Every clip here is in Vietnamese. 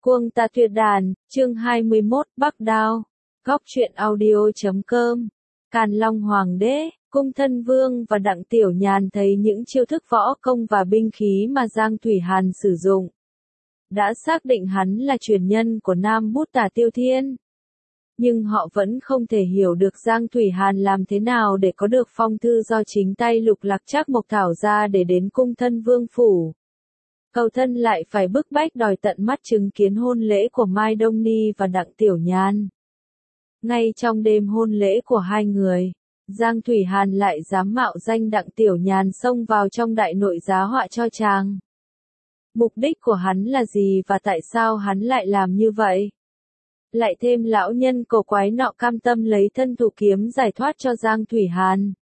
Cuồng Tà Tuyệt Đàn, chương 21, Bắc Đao. Góc truyện audio.com. Càn Long Hoàng đế, Cung Thân Vương và Đặng Tiểu Nhàn thấy những chiêu thức võ công và binh khí mà Giang Thủy Hàn sử dụng. Đã xác định hắn là truyền nhân của Nam Bút Tả Tiêu Thiên. Nhưng họ vẫn không thể hiểu được Giang Thủy Hàn làm thế nào để có được phong thư do chính tay Lục Lạc Trác Mộc thảo ra để đến Cung Thân Vương phủ. Cầu thân lại phải bức bách đòi tận mắt chứng kiến hôn lễ của Mai Đông Ni và Đặng Tiểu Nhàn. Ngay trong đêm hôn lễ của hai người, Giang Thủy Hàn lại dám mạo danh Đặng Tiểu Nhàn xông vào trong đại nội giá họa cho chàng. Mục đích của hắn là gì và tại sao hắn lại làm như vậy? Lại thêm lão nhân cổ quái nọ cam tâm lấy thân thủ kiếm giải thoát cho Giang Thủy Hàn.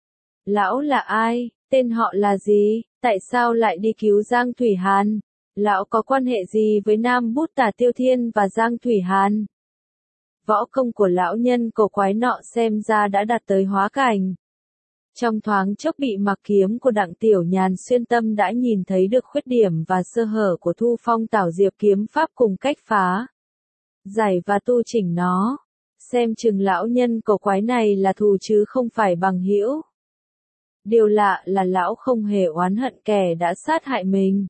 Lão là ai? Tên họ là gì? Tại sao lại đi cứu Giang Thủy Hàn? Lão có quan hệ gì với Nam Bút Tả Tiêu Thiên và Giang Thủy Hàn? Võ công của lão nhân cổ quái nọ xem ra đã đạt tới hóa cảnh. Trong thoáng chốc bị mặc kiếm của Đặng Tiểu Nhàn xuyên tâm đã nhìn thấy được khuyết điểm và sơ hở của Thu Phong Tảo Diệp kiếm pháp cùng cách phá, giải và tu chỉnh nó. Xem chừng lão nhân cổ quái này là thù chứ không phải bằng hữu. Điều lạ là lão không hề oán hận kẻ đã sát hại mình,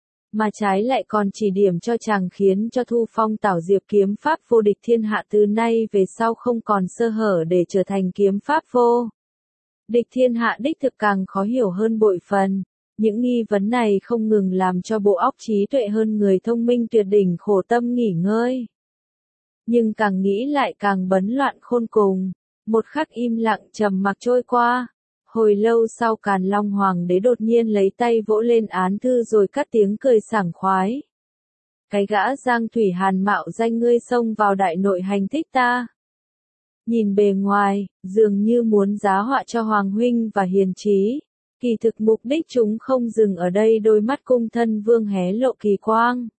mà trái lại còn chỉ điểm cho chàng khiến cho Thu Phong Tảo Diệp kiếm pháp vô địch thiên hạ từ nay về sau không còn sơ hở để trở thành kiếm pháp vô địch thiên hạ đích thực càng khó hiểu hơn bội phần. Những nghi vấn này không ngừng làm cho bộ óc trí tuệ hơn người thông minh tuyệt đỉnh khổ tâm nghỉ ngơi. Nhưng càng nghĩ lại càng bấn loạn khôn cùng. Một khắc im lặng trầm mặc trôi qua. Hồi lâu sau Càn Long Hoàng đế đột nhiên lấy tay vỗ lên án thư rồi cất tiếng cười sảng khoái. Cái gã Giang Thủy Hàn mạo danh ngươi xông vào đại nội hành thích ta. Nhìn bề ngoài, dường như muốn giá họa cho Hoàng huynh và hiền trí. Kỳ thực mục đích chúng không dừng ở đây. Đôi mắt Cung Thân Vương hé lộ kỳ quang.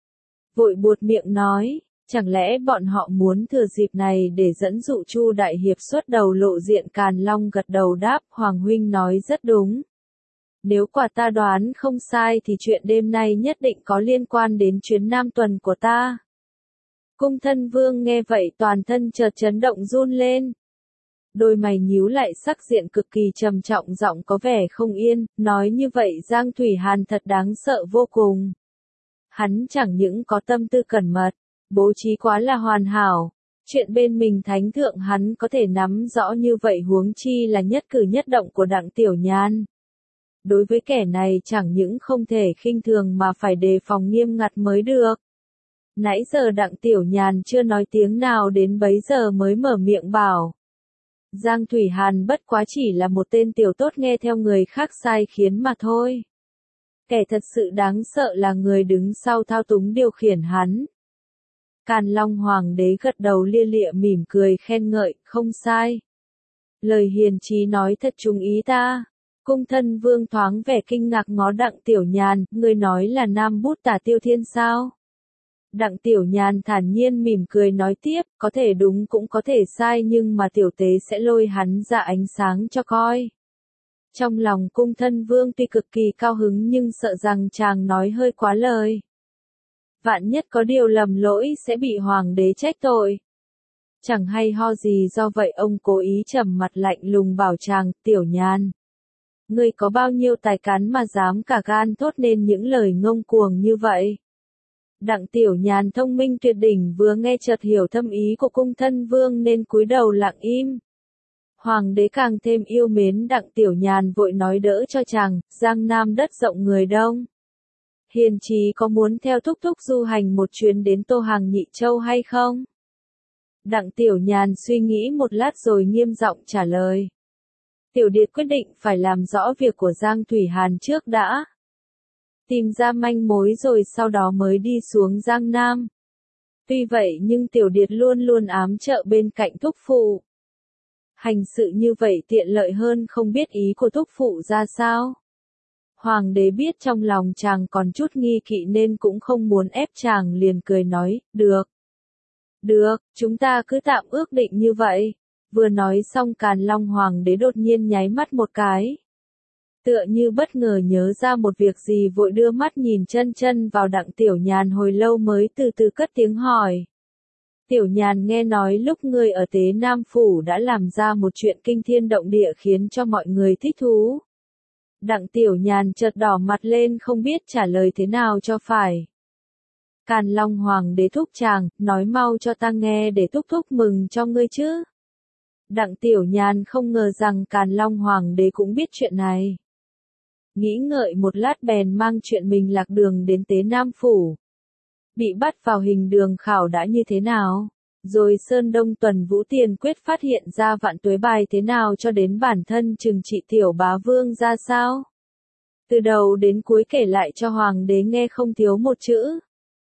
Vội buột miệng nói. Chẳng lẽ bọn họ muốn thừa dịp này để dẫn dụ Chu Đại Hiệp xuất đầu lộ diện? Càn Long gật đầu đáp, Hoàng huynh nói rất đúng. Nếu quả ta đoán không sai thì chuyện đêm nay nhất định có liên quan đến chuyến Nam tuần của ta. Cung Thân Vương nghe vậy toàn thân chợt chấn động run lên. Đôi mày nhíu lại sắc diện cực kỳ trầm trọng, giọng có vẻ không yên, nói như vậy Giang Thủy Hàn thật đáng sợ vô cùng. Hắn chẳng những có tâm tư cẩn mật, bố trí quá là hoàn hảo. Chuyện bên mình thánh thượng hắn có thể nắm rõ như vậy, huống chi là nhất cử nhất động của Đặng Tiểu Nhàn. Đối với kẻ này chẳng những không thể khinh thường mà phải đề phòng nghiêm ngặt mới được. Nãy giờ Đặng Tiểu Nhàn chưa nói tiếng nào đến bấy giờ mới mở miệng bảo. Giang Thủy Hàn bất quá chỉ là một tên tiểu tốt nghe theo người khác sai khiến mà thôi. Kẻ thật sự đáng sợ là người đứng sau thao túng điều khiển hắn. Càn Long Hoàng đế gật đầu lia lịa mỉm cười khen ngợi, không sai. Lời hiền trí nói thật trúng ý ta. Cung Thân Vương thoáng vẻ kinh ngạc ngó Đặng Tiểu Nhàn, ngươi nói là Nam Bút Tả Tiêu Thiên sao? Đặng Tiểu Nhàn thản nhiên mỉm cười nói tiếp, có thể đúng cũng có thể sai nhưng mà tiểu tế sẽ lôi hắn ra ánh sáng cho coi. Trong lòng Cung Thân Vương tuy cực kỳ cao hứng nhưng sợ rằng chàng nói hơi quá lời. Vạn nhất có điều lầm lỗi sẽ bị hoàng đế trách tội. Chẳng hay ho gì, do vậy ông cố ý trầm mặt lạnh lùng bảo chàng, Tiểu Nhàn. Ngươi có bao nhiêu tài cán mà dám cả gan thốt nên những lời ngông cuồng như vậy? Đặng Tiểu Nhàn thông minh tuyệt đỉnh vừa nghe chợt hiểu thâm ý của Cung Thân Vương nên cúi đầu lặng im. Hoàng đế càng thêm yêu mến Đặng Tiểu Nhàn vội nói đỡ cho chàng, Giang Nam đất rộng người đông. Hiền trí có muốn theo thúc thúc du hành một chuyến đến Tô Hàng Nhị Châu hay không? Đặng Tiểu Nhàn suy nghĩ một lát rồi nghiêm giọng trả lời. Tiểu điệt quyết định phải làm rõ việc của Giang Thủy Hàn trước đã. Tìm ra manh mối rồi sau đó mới đi xuống Giang Nam. Tuy vậy nhưng tiểu điệt luôn luôn ám trợ bên cạnh thúc phụ. Hành sự như vậy tiện lợi hơn, không biết ý của thúc phụ ra sao? Hoàng đế biết trong lòng chàng còn chút nghi kỵ nên cũng không muốn ép chàng, liền cười nói, được. Được, chúng ta cứ tạm ước định như vậy. Vừa nói xong Càn Long Hoàng đế đột nhiên nháy mắt một cái. Tựa như bất ngờ nhớ ra một việc gì vội đưa mắt nhìn chân chân vào Đặng Tiểu Nhàn hồi lâu mới từ từ cất tiếng hỏi. Tiểu Nhàn nghe nói lúc ngươi ở Tế Nam Phủ đã làm ra một chuyện kinh thiên động địa khiến cho mọi người thích thú. Đặng Tiểu Nhàn chợt đỏ mặt lên không biết trả lời thế nào cho phải. Càn Long Hoàng đế thúc chàng, nói mau cho ta nghe để thúc thúc mừng cho ngươi chứ. Đặng Tiểu Nhàn không ngờ rằng Càn Long Hoàng đế cũng biết chuyện này. Nghĩ ngợi một lát bèn mang chuyện mình lạc đường đến Tế Nam Phủ. Bị bắt vào hình đường khảo đã như thế nào? Rồi Sơn Đông Tuần Vũ Tiền Quyết phát hiện ra vạn tuế bài thế nào cho đến bản thân trừng trị tiểu bá vương ra sao? Từ đầu đến cuối kể lại cho Hoàng đế nghe không thiếu một chữ.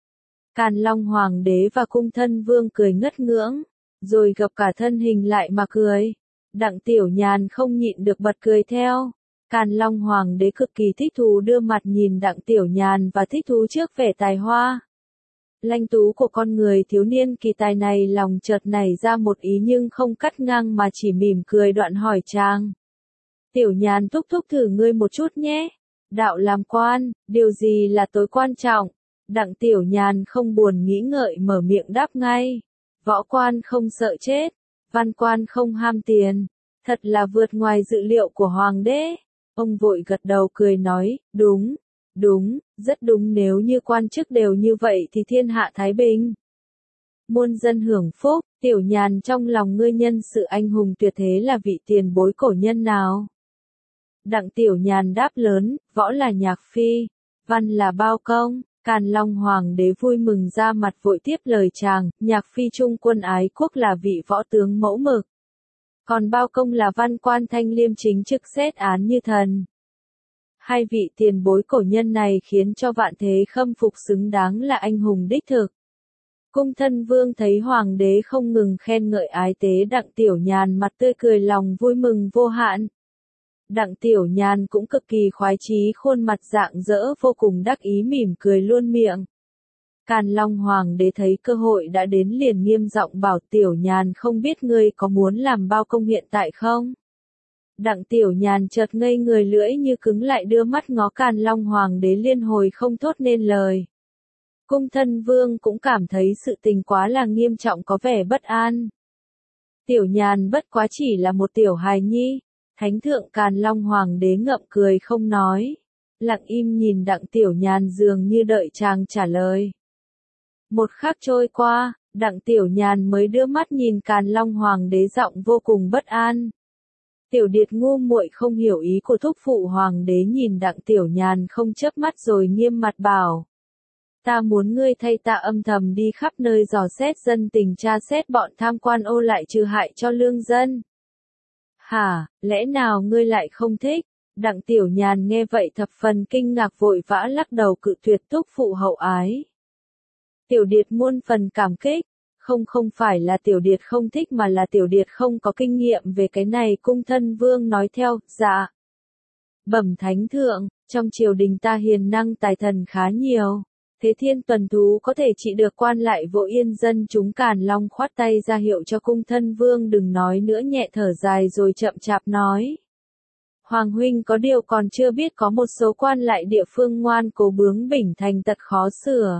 Càn Long Hoàng đế và cung thân vương cười ngất ngưỡng, rồi gập cả thân hình lại mà cười. Đặng Tiểu Nhàn không nhịn được bật cười theo. Càn Long Hoàng đế cực kỳ thích thú đưa mặt nhìn Đặng Tiểu Nhàn và thích thú trước vẻ tài hoa lanh tú của con người thiếu niên kỳ tài này, lòng chợt nảy ra một ý nhưng không cắt ngang mà chỉ mỉm cười đoạn hỏi chàng. Tiểu Nhàn thúc thúc thử ngươi một chút nhé. Đạo làm quan, điều gì là tối quan trọng? Đặng Tiểu Nhàn không buồn nghĩ ngợi mở miệng đáp ngay. Võ quan không sợ chết, văn quan không ham tiền. Thật là vượt ngoài dự liệu của Hoàng đế. Ông vội gật đầu cười nói, đúng. Đúng, rất đúng, nếu như quan chức đều như vậy thì thiên hạ thái bình. Muôn dân hưởng phúc. Tiểu Nhàn, trong lòng ngươi nhân sự anh hùng tuyệt thế là vị tiền bối cổ nhân nào? Đặng Tiểu Nhàn đáp lớn, võ là nhạc phi, văn là bao công. Càn Long Hoàng đế vui mừng ra mặt vội tiếp lời chàng, nhạc phi trung quân ái quốc là vị võ tướng mẫu mực. Còn bao công là văn quan thanh liêm chính trực xét án như thần. Hai vị tiền bối cổ nhân này khiến cho vạn thế khâm phục, xứng đáng là anh hùng đích thực. Cung thân vương thấy Hoàng đế không ngừng khen ngợi ái tế Đặng Tiểu Nhàn, mặt tươi cười lòng vui mừng vô hạn. Đặng Tiểu Nhàn cũng cực kỳ khoái chí, khuôn mặt rạng rỡ vô cùng đắc ý mỉm cười luôn miệng. Càn Long Hoàng đế thấy cơ hội đã đến liền nghiêm giọng bảo, Tiểu Nhàn không biết ngươi có muốn làm bao công hiện tại không? Đặng Tiểu Nhàn chợt ngây người, lưỡi như cứng lại, đưa mắt ngó Càn Long Hoàng đế liên hồi không thốt nên lời. Cung thân vương cũng cảm thấy sự tình quá là nghiêm trọng, có vẻ bất an. Tiểu Nhàn bất quá chỉ là một tiểu hài nhi. Thánh thượng Càn Long Hoàng đế ngậm cười không nói. Lặng im nhìn Đặng Tiểu Nhàn dường như đợi chàng trả lời. Một khắc trôi qua, Đặng Tiểu Nhàn mới đưa mắt nhìn Càn Long Hoàng đế, giọng vô cùng bất an. Tiểu điệt ngu muội không hiểu ý của thúc phụ. Hoàng đế nhìn Đặng Tiểu Nhàn không chớp mắt rồi nghiêm mặt bảo. Ta muốn ngươi thay ta âm thầm đi khắp nơi dò xét dân tình, tra xét bọn tham quan ô lại trừ hại cho lương dân. Hả, lẽ nào ngươi lại không thích? Đặng Tiểu Nhàn nghe vậy thập phần kinh ngạc, vội vã lắc đầu cự tuyệt thúc phụ hậu ái. Tiểu điệt muôn phần cảm kích. Không phải là tiểu điệt không thích mà là tiểu điệt không có kinh nghiệm về cái này. Cung thân vương nói theo, dạ. Bẩm thánh thượng, trong triều đình ta hiền năng tài thần khá nhiều. Thế thiên tuần thú có thể trị được quan lại vô yên dân chúng. Càn Long khoát tay ra hiệu cho cung thân vương đừng nói nữa, nhẹ thở dài rồi chậm chạp nói. Hoàng huynh có điều còn chưa biết, có một số quan lại địa phương ngoan cố bướng bỉnh, thành tật khó sửa.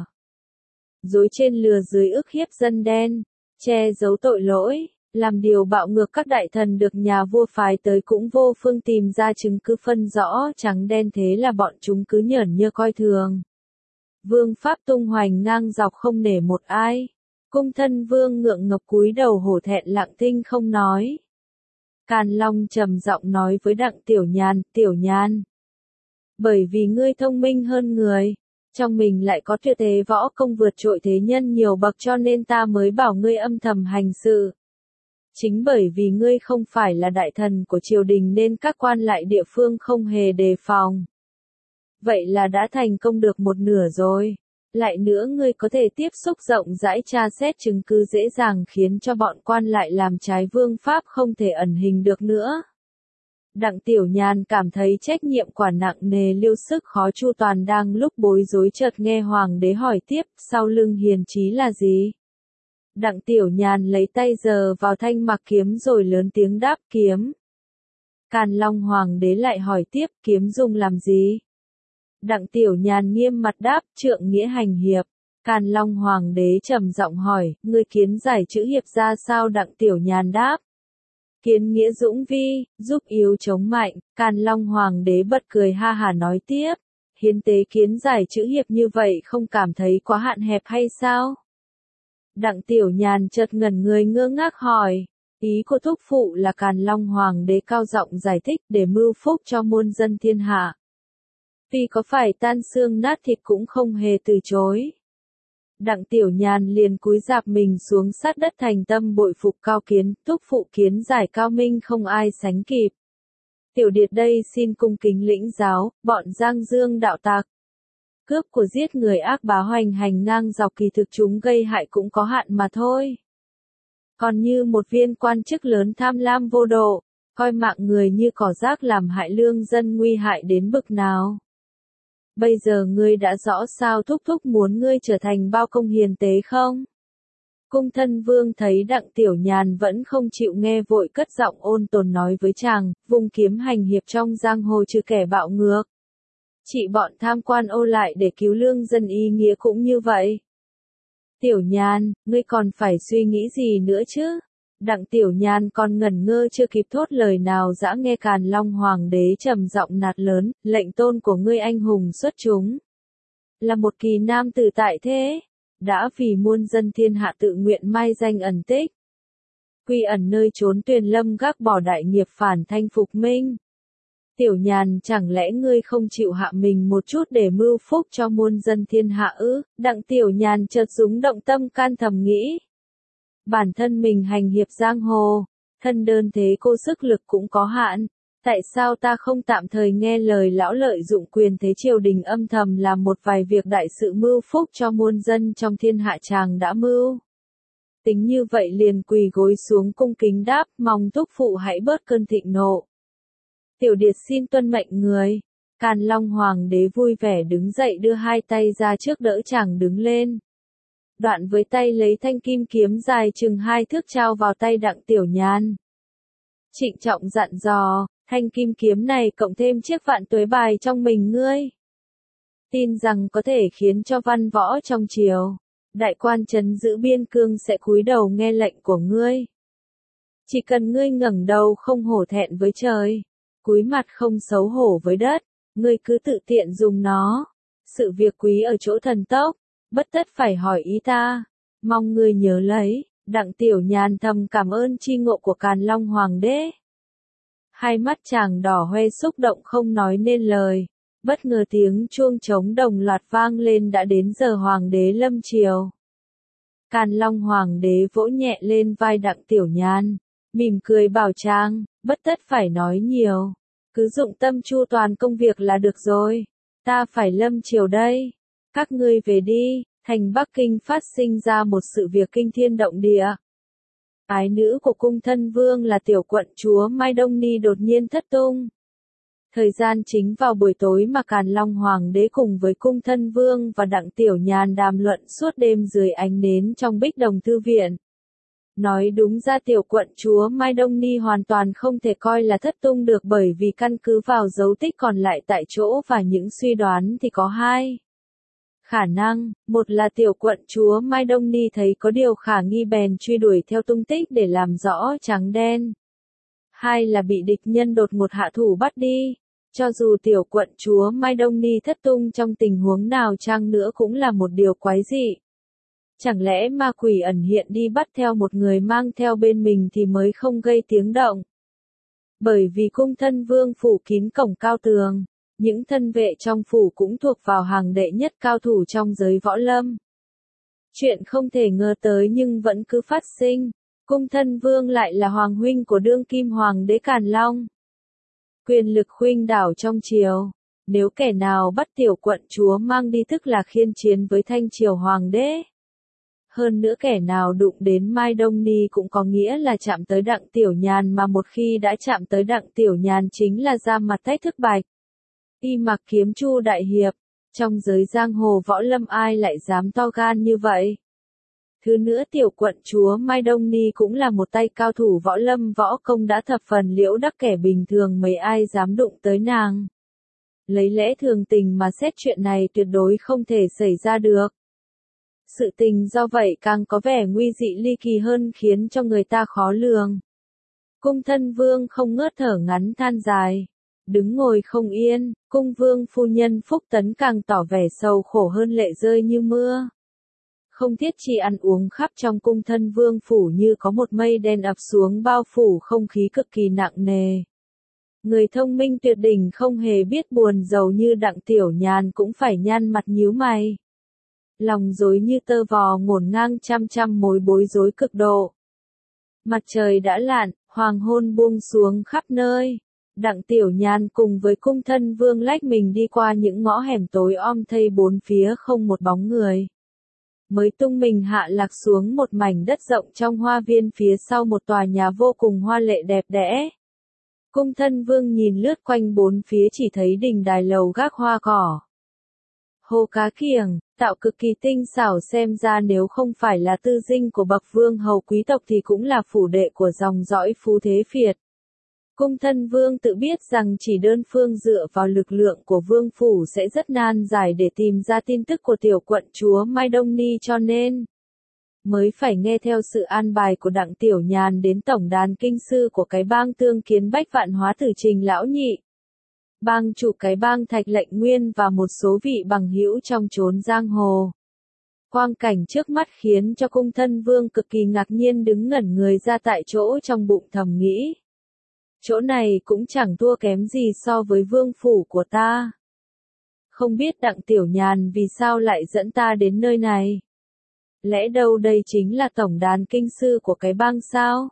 Dối trên lừa dưới, ức hiếp dân đen, che giấu tội lỗi, làm điều bạo ngược. Các đại thần được nhà vua phái tới cũng vô phương tìm ra chứng cứ phân rõ trắng đen, thế là bọn chúng cứ nhởn nhơ coi thường. Vương pháp tung hoành ngang dọc không nể một ai. Cung thân vương ngượng ngập cúi đầu hổ thẹn lặng thinh không nói. Càn Long trầm giọng nói với Đặng Tiểu Nhàn, Tiểu Nhàn. Bởi vì ngươi thông minh hơn người, trong mình lại có tuyệt thế võ công vượt trội thế nhân nhiều bậc, cho nên ta mới bảo ngươi âm thầm hành sự. Chính bởi vì ngươi không phải là đại thần của triều đình nên các quan lại địa phương không hề đề phòng. Vậy là đã thành công được một nửa rồi. Lại nữa ngươi có thể tiếp xúc rộng rãi, tra xét chứng cứ dễ dàng, khiến cho bọn quan lại làm trái vương pháp không thể ẩn hình được nữa. Đặng Tiểu Nhàn cảm thấy trách nhiệm quả nặng nề, lưu sức khó chu toàn, đang lúc bối rối chợt nghe Hoàng đế hỏi tiếp, sau lưng hiền chí là gì? Đặng Tiểu Nhàn lấy tay giơ vào thanh mặc kiếm rồi lớn tiếng đáp, kiếm. Càn Long Hoàng đế lại hỏi tiếp, kiếm dùng làm gì? Đặng Tiểu Nhàn nghiêm mặt đáp, trượng nghĩa hành hiệp. Càn Long Hoàng đế trầm giọng hỏi, ngươi kiến giải chữ hiệp ra sao? Đặng Tiểu Nhàn đáp, kiến nghĩa dũng vi, giúp yếu chống mạnh. Càn Long Hoàng đế bật cười ha hả nói tiếp, hiến tế kiến giải chữ hiệp như vậy không cảm thấy quá hạn hẹp hay sao? Đặng Tiểu Nhàn chợt ngẩn người ngơ ngác hỏi, ý của thúc phụ là Càn Long Hoàng đế cao giọng giải thích, để mưu phúc cho muôn dân thiên hạ. Vì có phải tan xương nát thịt cũng không hề từ chối. Đặng Tiểu Nhàn liền cúi rạp mình xuống sát đất thành tâm bội phục cao kiến, thúc phụ kiến giải cao minh không ai sánh kịp. Tiểu điệt đây xin cung kính lĩnh giáo, bọn Giang Dương đạo tặc. Cướp của giết người ác bá hoành hành ngang dọc, kỳ thực chúng gây hại cũng có hạn mà thôi. Còn như một viên quan chức lớn tham lam vô độ, coi mạng người như cỏ rác làm hại lương dân nguy hại đến bực nào. Bây giờ ngươi đã rõ sao thúc thúc muốn ngươi trở thành bao công hiền tế không? Cung Thân Vương thấy Đặng Tiểu Nhàn vẫn không chịu nghe vội cất giọng ôn tồn nói với chàng, vung kiếm hành hiệp trong giang hồ trừ kẻ bạo ngược. Chị bọn tham quan ô lại để cứu lương dân ý nghĩa cũng như vậy. Tiểu Nhàn, ngươi còn phải suy nghĩ gì nữa chứ? Đặng Tiểu Nhàn còn ngẩn ngơ chưa kịp thốt lời nào đã nghe Càn Long Hoàng đế trầm giọng nạt lớn, lệnh tôn của ngươi anh hùng xuất chúng. Là một kỳ nam tử tại thế, đã vì muôn dân thiên hạ tự nguyện mai danh ẩn tích. Quy ẩn nơi trốn tuyền lâm gác bỏ đại nghiệp phản thanh phục minh. Tiểu Nhàn, chẳng lẽ ngươi không chịu hạ mình một chút để mưu phúc cho muôn dân thiên hạ ư? Đặng Tiểu Nhàn chợt rúng động tâm can thầm nghĩ. Bản thân mình hành hiệp giang hồ, thân đơn thế cô sức lực cũng có hạn. Tại sao ta không tạm thời nghe lời lão lợi dụng quyền thế triều đình âm thầm làm một vài việc đại sự mưu phúc cho muôn dân trong thiên hạ? Chàng đã mưu tính như vậy liền quỳ gối xuống cung kính đáp, mong thúc phụ hãy bớt cơn thịnh nộ. Tiểu điệt xin tuân mệnh người. Càn Long Hoàng đế vui vẻ đứng dậy đưa hai tay ra trước đỡ chàng đứng lên. Đoạn với tay lấy thanh kim kiếm dài chừng 2 thước trao vào tay Đặng Tiểu Nhàn. Trịnh trọng dặn dò, thanh kim kiếm này cộng thêm chiếc vạn tuế bài trong mình ngươi. Tin rằng có thể khiến cho văn võ trong triều, đại quan trấn giữ biên cương sẽ cúi đầu nghe lệnh của ngươi. Chỉ cần ngươi ngẩng đầu không hổ thẹn với trời, cúi mặt không xấu hổ với đất, ngươi cứ tự tiện dùng nó. Sự việc quý ở chỗ thần tốc, bất tất phải hỏi ý ta, mong ngươi nhớ lấy. Đặng Tiểu Nhàn thầm cảm ơn chi ngộ của Càn Long Hoàng đế. Hai mắt chàng đỏ hoe xúc động không nói nên lời. Bất ngờ tiếng chuông trống đồng loạt vang lên, đã đến giờ Hoàng đế lâm triều. Càn Long Hoàng đế vỗ nhẹ lên vai Đặng Tiểu Nhàn, mỉm cười bảo chàng, bất tất phải nói nhiều, cứ dụng tâm chu toàn công việc là được rồi. Ta phải lâm triều đây. Các ngươi về đi. Thành Bắc Kinh phát sinh ra một sự việc kinh thiên động địa. Ái nữ của Cung Thân Vương là tiểu quận chúa Mai Đông Ni đột nhiên thất tung. Thời gian chính vào buổi tối mà Càn Long Hoàng đế cùng với Cung Thân Vương và Đặng Tiểu Nhàn đàm luận suốt đêm dưới ánh nến trong Bích Đồng Thư Viện. Nói đúng ra tiểu quận chúa Mai Đông Ni hoàn toàn không thể coi là thất tung được, bởi vì căn cứ vào dấu tích còn lại tại chỗ và những suy đoán thì có hai khả năng. Một là tiểu quận chúa Mai Đông Ni thấy có điều khả nghi bèn truy đuổi theo tung tích để làm rõ trắng đen. Hai là bị địch nhân đột ngột hạ thủ bắt đi. Cho dù tiểu quận chúa Mai Đông Ni thất tung trong tình huống nào chăng nữa cũng là một điều quái dị. Chẳng lẽ ma quỷ ẩn hiện đi bắt theo một người mang theo bên mình thì mới không gây tiếng động? Bởi vì Cung Thân Vương phủ kín cổng cao tường, những thân vệ trong phủ cũng thuộc vào hàng đệ nhất cao thủ trong giới võ lâm. Chuyện không thể ngờ tới nhưng vẫn cứ phát sinh. Cung Thân Vương lại là hoàng huynh của đương kim hoàng đế Càn Long. Quyền lực khuynh đảo trong triều. Nếu kẻ nào bắt tiểu quận chúa mang đi tức là khiên chiến với thanh triều hoàng đế. Hơn nữa kẻ nào đụng đến Mai Đông Ni cũng có nghĩa là chạm tới Đặng Tiểu Nhàn, mà một khi đã chạm tới Đặng Tiểu Nhàn chính là ra mặt thách thức bạch. Y mặc kiếm chu đại hiệp, trong giới giang hồ võ lâm ai lại dám to gan như vậy? Thứ nữa tiểu quận chúa Mai Đông Ni cũng là một tay cao thủ võ lâm võ công đã thập phần liễu đắc, kẻ bình thường mấy ai dám đụng tới nàng. Lấy lẽ thường tình mà xét chuyện này tuyệt đối không thể xảy ra được. Sự tình do vậy càng có vẻ nguy dị ly kỳ hơn, khiến cho người ta khó lường. Cung thân vương không ngớt thở ngắn than dài. Đứng ngồi không yên, cung vương phu nhân Phúc Tấn càng tỏ vẻ sầu khổ hơn, lệ rơi như mưa. Không thiết chi ăn uống khắp trong cung thân vương phủ như có một mây đen ập xuống bao phủ không khí cực kỳ nặng nề. Người thông minh tuyệt đỉnh không hề biết buồn giàu như Đặng Tiểu Nhàn cũng phải nhăn mặt nhíu mày. Lòng rối như tơ vò ngổn ngang, trăm mối bối rối cực độ. Mặt trời đã lặn, hoàng hôn buông xuống khắp nơi. Đặng Tiểu Nhàn cùng với cung thân vương lách mình đi qua những ngõ hẻm tối om thây, bốn phía không một bóng người. Mới tung mình hạ lạc xuống một mảnh đất rộng trong hoa viên phía sau một tòa nhà vô cùng hoa lệ đẹp đẽ. Cung thân vương nhìn lướt quanh bốn phía chỉ thấy đình đài lầu gác hoa cỏ. Hồ cá kiểng, tạo cực kỳ tinh xảo, xem ra nếu không phải là tư dinh của bậc vương hầu quý tộc thì cũng là phủ đệ của dòng dõi phú thế phiệt. Cung thân vương tự biết rằng chỉ đơn phương dựa vào lực lượng của vương phủ sẽ rất nan giải để tìm ra tin tức của tiểu quận chúa Mai Đông Ni, cho nên mới phải nghe theo sự an bài của Đặng Tiểu Nhàn đến tổng đàn kinh sư của cái bang tương kiến Bách Vạn Hóa Tử Trình lão nhị. Bang chủ cái bang Thạch Lệnh Nguyên và một số vị bằng hữu trong chốn giang hồ. Quang cảnh trước mắt khiến cho cung thân vương cực kỳ ngạc nhiên, đứng ngẩn người ra tại chỗ, trong bụng thầm nghĩ. Chỗ này cũng chẳng thua kém gì so với vương phủ của ta. Không biết Đặng Tiểu Nhàn vì sao lại dẫn ta đến nơi này? Lẽ đâu đây chính là tổng đàn kinh sư của cái bang sao?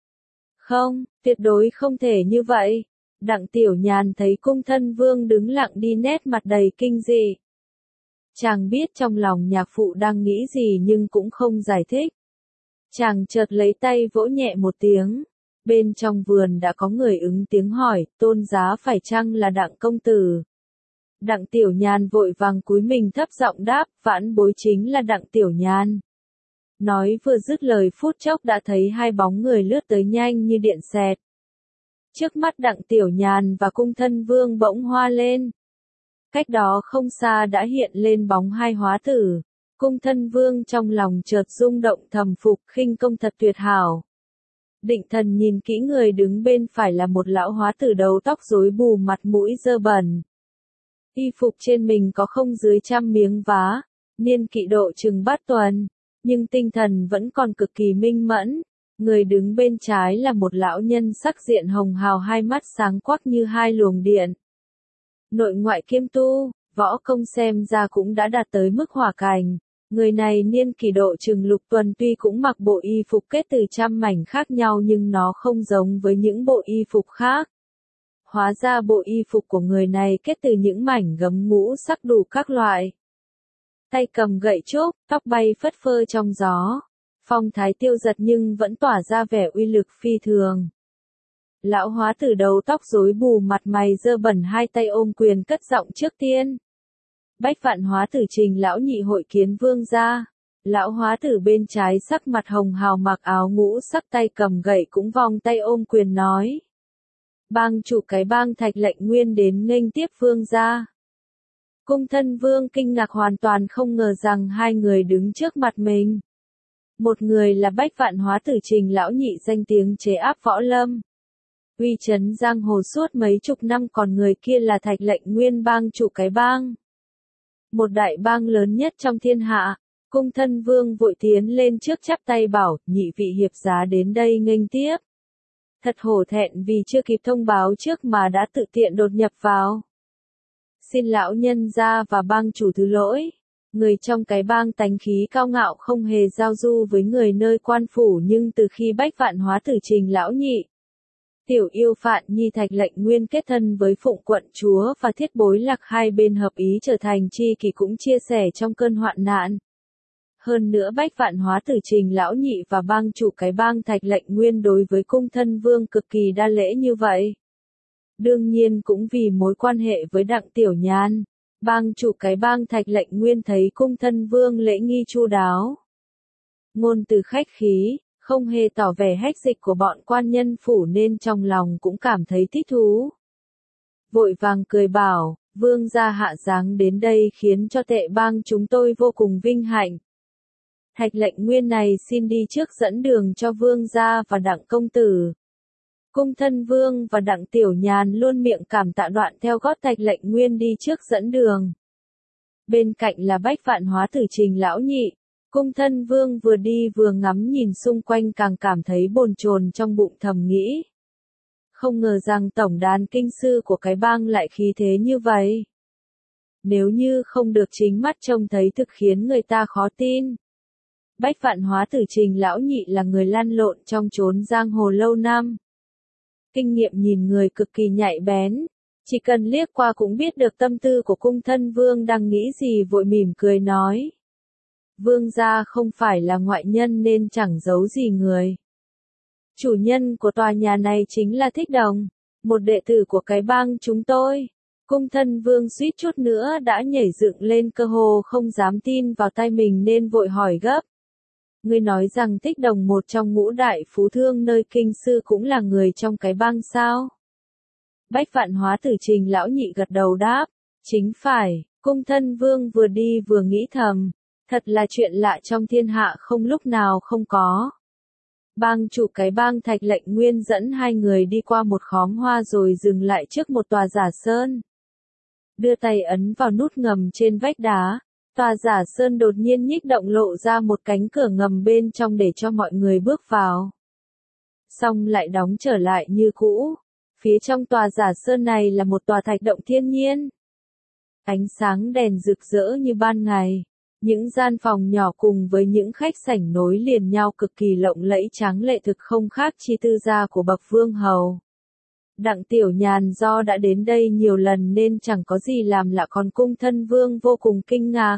Không, tuyệt đối không thể như vậy. Đặng Tiểu Nhàn thấy cung thân vương đứng lặng đi, nét mặt đầy kinh dị. Chàng biết trong lòng nhạc phụ đang nghĩ gì nhưng cũng không giải thích. Chàng chợt lấy tay vỗ nhẹ một tiếng. Bên trong vườn đã có người ứng tiếng hỏi, tôn giá phải chăng là Đặng công tử? Đặng Tiểu Nhàn vội vàng cúi mình thấp giọng đáp, vãn bối chính là Đặng Tiểu Nhàn. Nói vừa dứt lời phút chốc đã thấy hai bóng người lướt tới nhanh như điện xẹt. Trước mắt Đặng Tiểu Nhàn và cung thân vương bỗng hoa lên. Cách đó không xa đã hiện lên bóng hai hóa tử. Cung thân vương trong lòng chợt rung động thầm phục, khinh công thật tuyệt hảo. Định thần nhìn kỹ, người đứng bên phải là một lão hóa tử đầu tóc rối bù, mặt mũi dơ bẩn. Y phục trên mình có không dưới 100 miếng vá, niên kỷ độ chừng bát tuần, nhưng tinh thần vẫn còn cực kỳ minh mẫn. Người đứng bên trái là một lão nhân sắc diện hồng hào, hai mắt sáng quắc như hai luồng điện. Nội ngoại kiêm tu, võ công xem ra cũng đã đạt tới mức hỏa cảnh. Người này niên kỷ độ chừng lục tuần, tuy cũng mặc bộ y phục kết từ 100 mảnh khác nhau nhưng nó không giống với những bộ y phục khác. Hóa ra bộ y phục của người này kết từ những mảnh gấm ngũ sắc đủ các loại. Tay cầm gậy trúc, tóc bay phất phơ trong gió. Phong thái tiêu dật nhưng vẫn tỏa ra vẻ uy lực phi thường. Lão hóa tử đầu tóc rối bù, mặt mày dơ bẩn, hai tay ôm quyền cất giọng trước tiên. Bách Vạn Hóa Tử Trình lão nhị hội kiến vương gia. Lão hóa tử bên trái sắc mặt hồng hào, mặc áo ngũ sắc, tay cầm gậy cũng vòng tay ôm quyền nói. Bang chủ cái bang Thạch Lệnh Nguyên đến nghênh tiếp vương gia. Cung thân vương kinh ngạc, hoàn toàn không ngờ rằng hai người đứng trước mặt mình. Một người là Bách Vạn Hóa Tử Trình lão nhị, danh tiếng chế áp võ lâm, uy chấn giang hồ suốt mấy chục năm, còn người kia là Thạch Lệnh Nguyên, bang chủ cái bang, một đại bang lớn nhất trong thiên hạ. Cung thân vương vội tiến lên trước chắp tay bảo, nhị vị hiệp giá đến đây nghênh tiếp. Thật hổ thẹn vì chưa kịp thông báo trước mà đã tự tiện đột nhập vào. Xin lão nhân gia và bang chủ thứ lỗi. Người trong cái bang tánh khí cao ngạo, không hề giao du với người nơi quan phủ, nhưng từ khi Bách Vạn Hóa Tử Trình lão nhị, tiểu yêu Phạn Nhi Thạch Lệnh Nguyên kết thân với Phụng quận chúa và Thiết Bối Lạc, hai bên hợp ý trở thành tri kỷ, cũng chia sẻ trong cơn hoạn nạn. Hơn nữa Bách Vạn Hóa Tử Trình lão nhị và bang chủ cái bang Thạch Lệnh Nguyên đối với cung thân vương cực kỳ đa lễ như vậy. Đương nhiên cũng vì mối quan hệ với Đặng Tiểu Nhàn, bang chủ cái bang Thạch Lệnh Nguyên thấy cung thân vương lễ nghi chu đáo, ngôn từ khách khí, không hề tỏ vẻ hách dịch của bọn quan nhân phủ nên trong lòng cũng cảm thấy thích thú. Vội vàng cười bảo, vương gia hạ giáng đến đây khiến cho Tệ Bang chúng tôi vô cùng vinh hạnh. Thạch Lệnh Nguyên này xin đi trước dẫn đường cho vương gia và Đặng công tử. Cung Thân Vương và Đặng Tiểu Nhàn luôn miệng cảm tạ đoạn theo gót Thạch Lệnh Nguyên đi trước dẫn đường. Bên cạnh là Bách Vạn Hóa Tử Trình lão nhị. Cung Thân Vương vừa đi vừa ngắm nhìn xung quanh càng cảm thấy bồn chồn trong bụng thầm nghĩ. Không ngờ rằng tổng đàn kinh sư của cái bang lại khí thế như vậy. Nếu như không được chính mắt trông thấy thực khiến người ta khó tin. Bách Vạn Hóa Tử Trình lão nhị là người lăn lộn trong chốn giang hồ lâu năm. Kinh nghiệm nhìn người cực kỳ nhạy bén. Chỉ cần liếc qua cũng biết được tâm tư của Cung Thân Vương đang nghĩ gì, vội mỉm cười nói. Vương gia không phải là ngoại nhân nên chẳng giấu gì người. Chủ nhân của tòa nhà này chính là Thích Đồng, một đệ tử của cái bang chúng tôi. Cung Thân Vương suýt chút nữa đã nhảy dựng lên, cơ hồ không dám tin vào tai mình nên vội hỏi gấp. Ngươi nói rằng Thích Đồng, một trong ngũ đại phú thương nơi kinh sư, cũng là người trong cái bang sao? Bách Vạn Hóa Tử Trình lão nhị gật đầu đáp, chính phải. Cung Thân Vương vừa đi vừa nghĩ thầm, thật là chuyện lạ trong thiên hạ không lúc nào không có. Bang chủ cái bang Thạch Lệnh Nguyên dẫn hai người đi qua một khóm hoa rồi dừng lại trước một tòa giả sơn. Đưa tay ấn vào nút ngầm trên vách đá, tòa giả sơn đột nhiên nhích động lộ ra một cánh cửa ngầm bên trong để cho mọi người bước vào. Xong lại đóng trở lại như cũ. Phía trong tòa giả sơn này là một tòa thạch động thiên nhiên. Ánh sáng đèn rực rỡ như ban ngày. Những gian phòng nhỏ cùng với những khách sảnh nối liền nhau cực kỳ lộng lẫy tráng lệ, thực không khác chi tư gia của bậc vương hầu. Đặng Tiểu Nhàn do đã đến đây nhiều lần nên chẳng có gì làm lạ, còn Cung Thân Vương vô cùng kinh ngạc.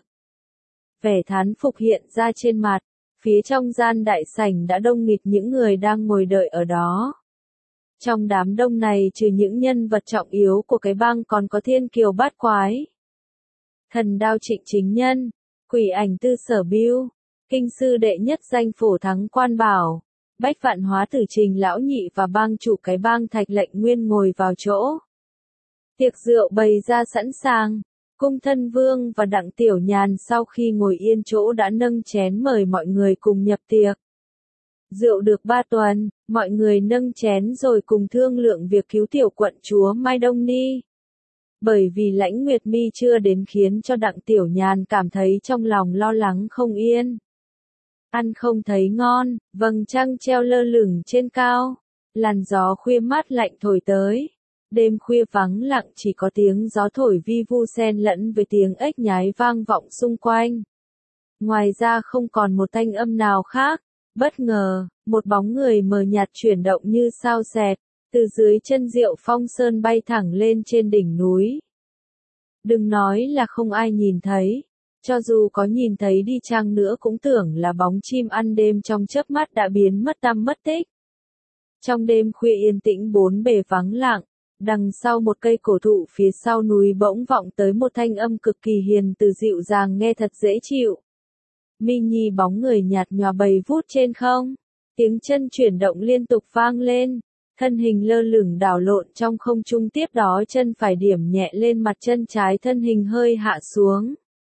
Vẻ thán phục hiện ra trên mặt, phía trong gian đại sảnh đã đông nghịt những người đang ngồi đợi ở đó. Trong đám đông này trừ những nhân vật trọng yếu của cái bang còn có Thiên Kiều Bát Quái, Thần Đao Trịnh Chính Nhân, Quỷ Ảnh Tư Sở Bưu, Kinh sư đệ nhất danh Phổ Thắng Quan Bảo, Bách Vạn Hóa Tử Trình lão nhị và bang chủ cái bang Thạch Lệnh Nguyên ngồi vào chỗ. Tiệc rượu bày ra sẵn sàng. Cung Thân Vương và Đặng Tiểu Nhàn sau khi ngồi yên chỗ đã nâng chén mời mọi người cùng nhập tiệc. Rượu được 3 tuần, mọi người nâng chén rồi cùng thương lượng việc cứu tiểu quận chúa Mai Đông Ni. Bởi vì Lãnh Nguyệt Mi chưa đến khiến cho Đặng Tiểu Nhàn cảm thấy trong lòng lo lắng không yên. Ăn không thấy ngon, vầng trăng treo lơ lửng trên cao, làn gió khuya mát lạnh thổi tới. Đêm khuya vắng lặng, chỉ có tiếng gió thổi vi vu xen lẫn với tiếng ếch nhái vang vọng xung quanh. Ngoài ra không còn một thanh âm nào khác. Bất ngờ, một bóng người mờ nhạt chuyển động như sao xẹt, từ dưới chân Diệu Phong Sơn bay thẳng lên trên đỉnh núi. Đừng nói là không ai nhìn thấy, cho dù có nhìn thấy đi chăng nữa cũng tưởng là bóng chim ăn đêm trong chớp mắt đã biến mất tăm mất tích. Trong đêm khuya yên tĩnh bốn bề vắng lặng, đằng sau một cây cổ thụ phía sau núi bỗng vọng tới một thanh âm cực kỳ hiền từ dịu dàng nghe thật dễ chịu. Mi Nhi, bóng người nhạt nhòa bay vút trên không, tiếng chân chuyển động liên tục vang lên, thân hình lơ lửng đảo lộn trong không trung, tiếp đó chân phải điểm nhẹ lên mặt chân trái, thân hình hơi hạ xuống.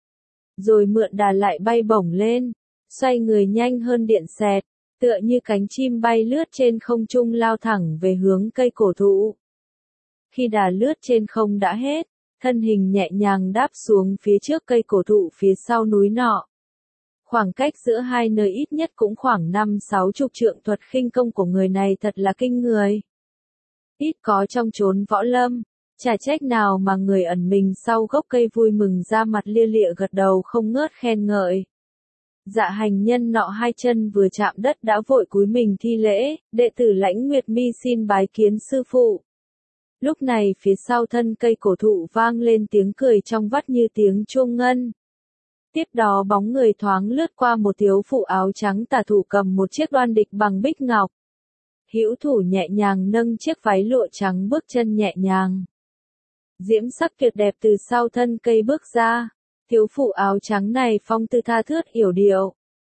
Rồi mượn đà lại bay bổng lên, xoay người nhanh hơn điện xẹt, tựa như cánh chim bay lướt trên không trung lao thẳng về hướng cây cổ thụ. Khi đà lướt trên không đã hết, thân hình nhẹ nhàng đáp xuống phía trước cây cổ thụ phía sau núi nọ. Khoảng cách giữa hai nơi ít nhất cũng khoảng 5-60 trượng, thuật khinh công của người này thật là kinh người. Ít có trong chốn võ lâm, chả trách nào mà người ẩn mình sau gốc cây vui mừng ra mặt lia lịa gật đầu không ngớt khen ngợi. Dạ hành nhân nọ hai chân vừa chạm đất đã vội cúi mình thi lễ, đệ tử Lãnh Nguyệt Mi xin bái kiến sư phụ. Lúc này phía sau thân cây cổ thụ vang lên tiếng cười trong vắt như tiếng chuông ngân. Tiếp đó bóng người thoáng lướt qua, một thiếu phụ áo trắng tả thủ cầm một chiếc đoan địch bằng bích ngọc. Hữu thủ nhẹ nhàng nâng chiếc váy lụa trắng, bước chân nhẹ nhàng. Diễm sắc tuyệt đẹp từ sau thân cây bước ra. Thiếu phụ áo trắng này phong tư tha thướt yểu điệu,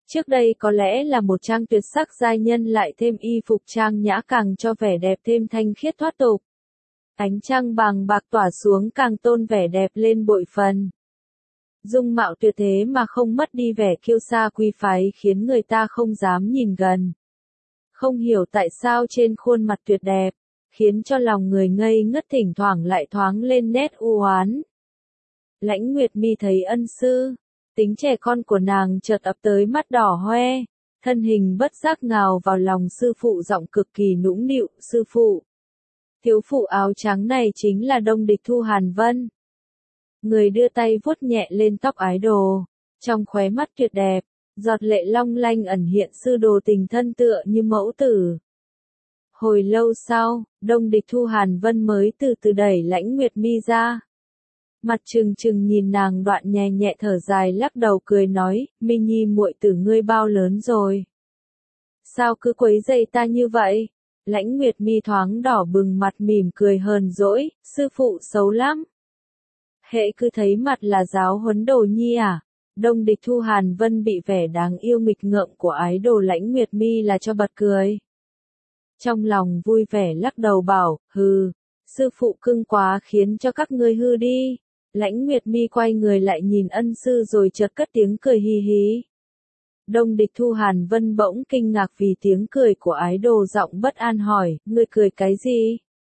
Trước đây có lẽ là một trang tuyệt sắc giai nhân lại thêm y phục trang nhã càng cho vẻ đẹp thêm thanh khiết thoát tục. Ánh trăng bàng bạc tỏa xuống càng tôn vẻ đẹp lên bội phần. Dung mạo tuyệt thế mà không mất đi vẻ kiêu sa quý phái khiến người ta không dám nhìn gần. Không hiểu tại sao trên khuôn mặt tuyệt đẹp, khiến cho lòng người ngây ngất thỉnh thoảng lại thoáng lên nét u oán. Lãnh Nguyệt Mi thấy ân sư, tính trẻ con của nàng chợt ập tới mắt đỏ hoe, thân hình bất giác ngào vào lòng sư phụ giọng cực kỳ nũng nịu, sư phụ. Thiếu phụ áo trắng này chính là Đông Địch Thu Hàn Vân. Người đưa tay vuốt nhẹ lên tóc ái đồ, trong khóe mắt tuyệt đẹp, giọt lệ long lanh ẩn hiện sư đồ tình thân tựa như mẫu tử. Hồi lâu sau, Đông Địch Thu Hàn Vân mới từ từ đẩy Lãnh Nguyệt Mi ra. Mặt trừng trừng nhìn nàng đoạn nhẹ nhẹ thở dài lắc đầu cười nói, Mi Nhi muội tử ngươi bao lớn rồi. Sao cứ quấy rầy ta như vậy? Lãnh Nguyệt Mi thoáng đỏ bừng mặt mỉm cười hờn dỗi, sư phụ xấu lắm. Hễ cứ thấy mặt là giáo huấn đồ nhi à? Đông Địch Thu Hàn Vân bị vẻ đáng yêu nghịch ngợm của ái đồ Lãnh Nguyệt Mi là cho bật cười. Trong lòng vui vẻ lắc đầu bảo, hừ, sư phụ cưng quá khiến cho các ngươi hư đi. Lãnh Nguyệt Mi quay người lại nhìn ân sư rồi chợt cất tiếng cười hì hí. Đông Địch Thu Hàn Vân bỗng kinh ngạc vì tiếng cười của ái đồ giọng bất an hỏi, ngươi cười cái gì?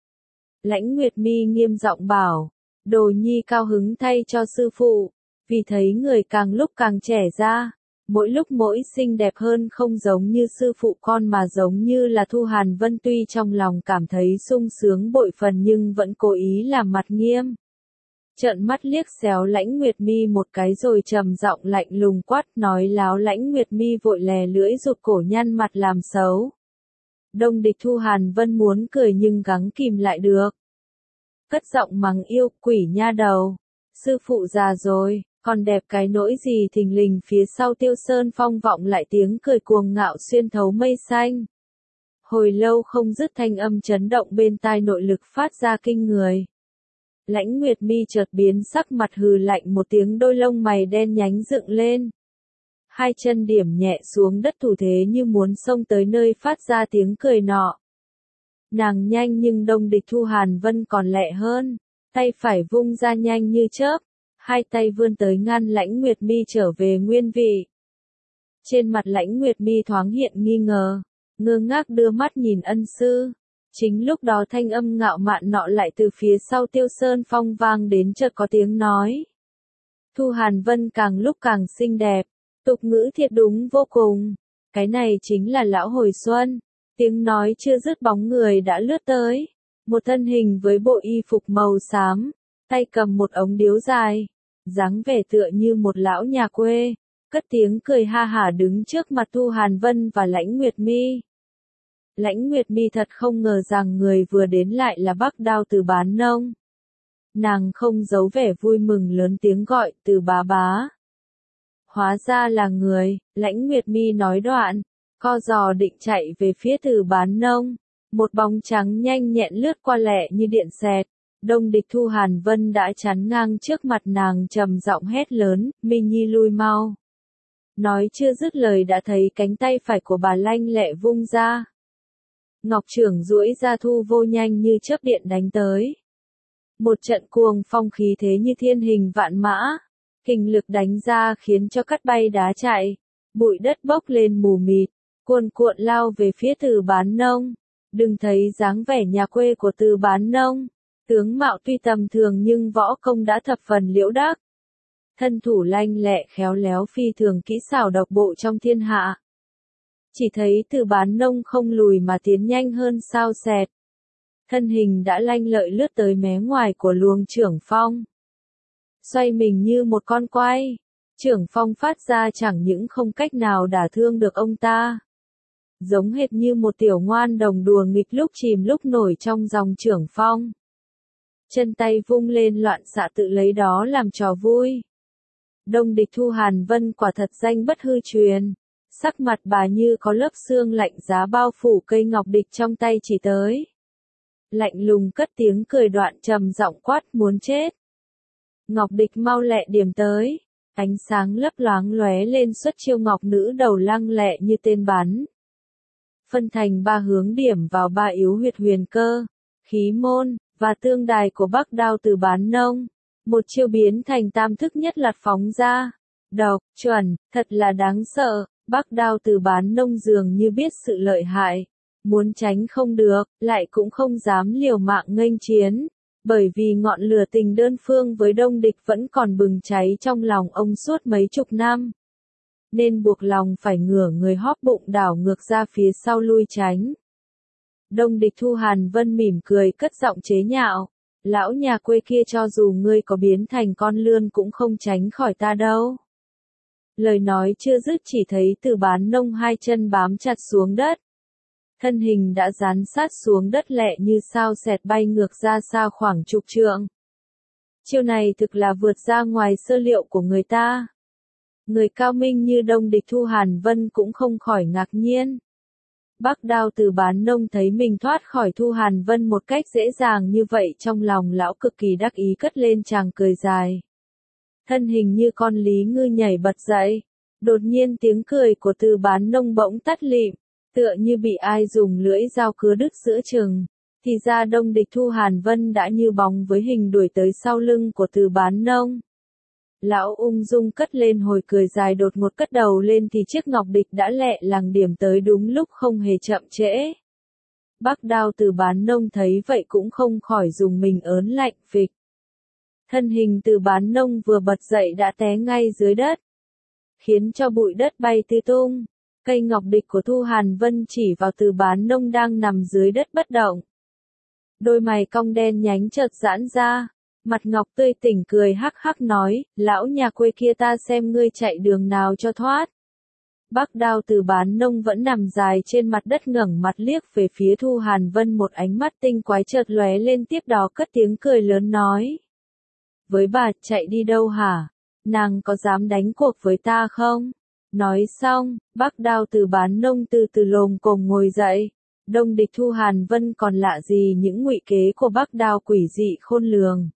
Lãnh Nguyệt Mi nghiêm giọng bảo, đồ nhi cao hứng thay cho sư phụ, vì thấy người càng lúc càng trẻ ra, mỗi lúc mỗi xinh đẹp hơn không giống như sư phụ con mà giống như là Thu Hàn Vân tuy trong lòng cảm thấy sung sướng bội phần nhưng vẫn cố ý làm mặt nghiêm. Trợn mắt liếc xéo Lãnh Nguyệt Mi một cái rồi trầm giọng lạnh lùng quát nói láo. Lãnh Nguyệt Mi vội lè lưỡi rụt cổ nhăn mặt làm xấu. Đông Địch Thu Hàn Vân muốn cười nhưng gắng kìm lại được. Cất giọng mắng yêu, quỷ nha đầu. Sư phụ già rồi, còn đẹp cái nỗi gì? Thình lình phía sau Tiêu Sơn Phong vọng lại tiếng cười cuồng ngạo xuyên thấu mây xanh. Hồi lâu không dứt thanh âm chấn động bên tai nội lực phát ra kinh người. Lãnh Nguyệt Mi chợt biến sắc mặt hừ lạnh một tiếng đôi lông mày đen nhánh dựng lên. Hai chân điểm nhẹ xuống đất thủ thế như muốn xông tới nơi phát ra tiếng cười nọ. Nàng nhanh nhưng Đông Địch Thu Hàn Vân còn lẹ hơn, tay phải vung ra nhanh như chớp, hai tay vươn tới ngăn Lãnh Nguyệt Mi trở về nguyên vị. Trên mặt Lãnh Nguyệt Mi thoáng hiện nghi ngờ, ngơ ngác đưa mắt nhìn ân sư. Chính lúc đó thanh âm ngạo mạn nọ lại từ phía sau Tiêu Sơn Phong vang đến chợt có tiếng nói. Thu Hàn Vân càng lúc càng xinh đẹp, tục ngữ thiệt đúng vô cùng. Cái này chính là lão hồi xuân. Tiếng nói chưa dứt bóng người đã lướt tới. Một thân hình với bộ y phục màu xám, tay cầm một ống điếu dài, dáng vẻ tựa như một lão nhà quê, cất tiếng cười ha hả đứng trước mặt Thu Hàn Vân và Lãnh Nguyệt Mi. Lãnh Nguyệt Mi thật không ngờ rằng người vừa đến lại là Bắc Đao Từ Bán Nông. Nàng không giấu vẻ vui mừng lớn tiếng gọi Từ bá bá. Hóa ra là người, Lãnh Nguyệt Mi nói đoạn, co giò định chạy về phía Từ Bán Nông. Một bóng trắng nhanh nhẹn lướt qua lẹ như điện xẹt. Đông Địch Thu Hàn Vân đã chắn ngang trước mặt nàng trầm giọng hét lớn, Mi Nhi lui mau. Nói chưa dứt lời đã thấy cánh tay phải của bà lanh lẹ vung ra. Ngọc trưởng duỗi ra thu vô nhanh như chớp điện đánh tới. Một trận cuồng phong khí thế như thiên hình vạn mã, kình lực đánh ra khiến cho cắt bay đá chạy, bụi đất bốc lên mù mịt, cuồn cuộn lao về phía Từ Bán Nông. Đừng thấy dáng vẻ nhà quê của Từ Bán Nông, tướng mạo tuy tầm thường nhưng võ công đã thập phần liễu đắc. Thân thủ lanh lẹ khéo léo phi thường kỹ xảo độc bộ trong thiên hạ. Chỉ thấy Từ Bán Nông không lùi mà tiến nhanh hơn sao xẹt. Thân hình đã lanh lợi lướt tới mé ngoài của luồng trưởng phong. Xoay mình như một con quay. Trưởng phong phát ra chẳng những không cách nào đả thương được ông ta. Giống hệt như một tiểu ngoan đồng đùa nghịch lúc chìm lúc nổi trong dòng trưởng phong. Chân tay vung lên loạn xạ tự lấy đó làm trò vui. Đông Địch Thu Hàn Vân quả thật danh bất hư truyền. Sắc mặt bà như có lớp xương lạnh giá bao phủ cây ngọc địch trong tay chỉ tới. Lạnh lùng cất tiếng cười đoạn trầm giọng quát muốn chết. Ngọc địch mau lẹ điểm tới. Ánh sáng lấp loáng lóe lên xuất chiêu ngọc nữ đầu lăng lẹ như tên bắn. Phân thành 3 hướng điểm vào 3 yếu huyệt huyền cơ, khí môn, và tương đài của Bắc Đao Từ Bán Nông. Một chiêu biến thành tam thức nhất lạt phóng ra. Độc, chuẩn, thật là đáng sợ, Bắc Đao Từ Bán Nông dường như biết sự lợi hại. Muốn tránh không được, lại cũng không dám liều mạng nghênh chiến. Bởi vì ngọn lửa tình đơn phương với Đông Địch vẫn còn bừng cháy trong lòng ông suốt mấy chục năm. Nên buộc lòng phải ngửa người hóp bụng đảo ngược ra phía sau lui tránh. Đông Địch Thu Hàn Vân mỉm cười cất giọng chế nhạo. Lão nhà quê kia cho dù ngươi có biến thành con lươn cũng không tránh khỏi ta đâu. Lời nói chưa dứt chỉ thấy Từ Bán Nông 2 chân bám chặt xuống đất. Thân hình đã dán sát xuống đất lẹ như sao xẹt bay ngược ra xa khoảng chục trượng. Chiêu này thực là vượt ra ngoài sơ liệu của người ta. Người cao minh như Đông Địch Thu Hàn Vân cũng không khỏi ngạc nhiên. Bắc Đao Từ Bán Nông thấy mình thoát khỏi Thu Hàn Vân một cách dễ dàng như vậy, trong lòng lão cực kỳ đắc ý cất lên tràng cười dài. Thân hình như con lý ngư nhảy bật dậy. Đột nhiên tiếng cười của Từ Bán Nông bỗng tắt lịm, tựa như bị ai dùng lưỡi dao cứa đứt giữa chừng. Thì ra Đông Địch Thu Hàn Vân đã như bóng với hình đuổi tới sau lưng của Từ Bán Nông. Lão ung dung cất lên hồi cười dài, đột ngột cất đầu lên thì chiếc ngọc địch đã lẹ làng điểm tới đúng lúc, không hề chậm trễ. Bắc Đao Từ Bán Nông thấy vậy cũng không khỏi dùng mình ớn lạnh phịch. Thân hình Từ Bán Nông vừa bật dậy đã té ngay dưới đất, khiến cho bụi đất bay tứ tung. Cây ngọc địch của Thu Hàn Vân chỉ vào Từ Bán Nông đang nằm dưới đất bất động. Đôi mày cong đen nhánh chợt giãn ra. Mặt ngọc tươi tỉnh cười hắc hắc nói, lão nhà quê kia ta xem ngươi chạy đường nào cho thoát. Bắc Đao Từ Bán Nông vẫn nằm dài trên mặt đất ngẩng mặt liếc về phía Thu Hàn Vân, một ánh mắt tinh quái chợt lóe lên, tiếp đó cất tiếng cười lớn nói. Với bà chạy đi đâu hả? Nàng có dám đánh cuộc với ta không? Nói xong, Bắc Đao Từ Bán Nông từ từ lồm cồm ngồi dậy. Đông Địch Thu Hàn Vân còn lạ gì những ngụy kế của Bắc Đao quỷ dị khôn lường.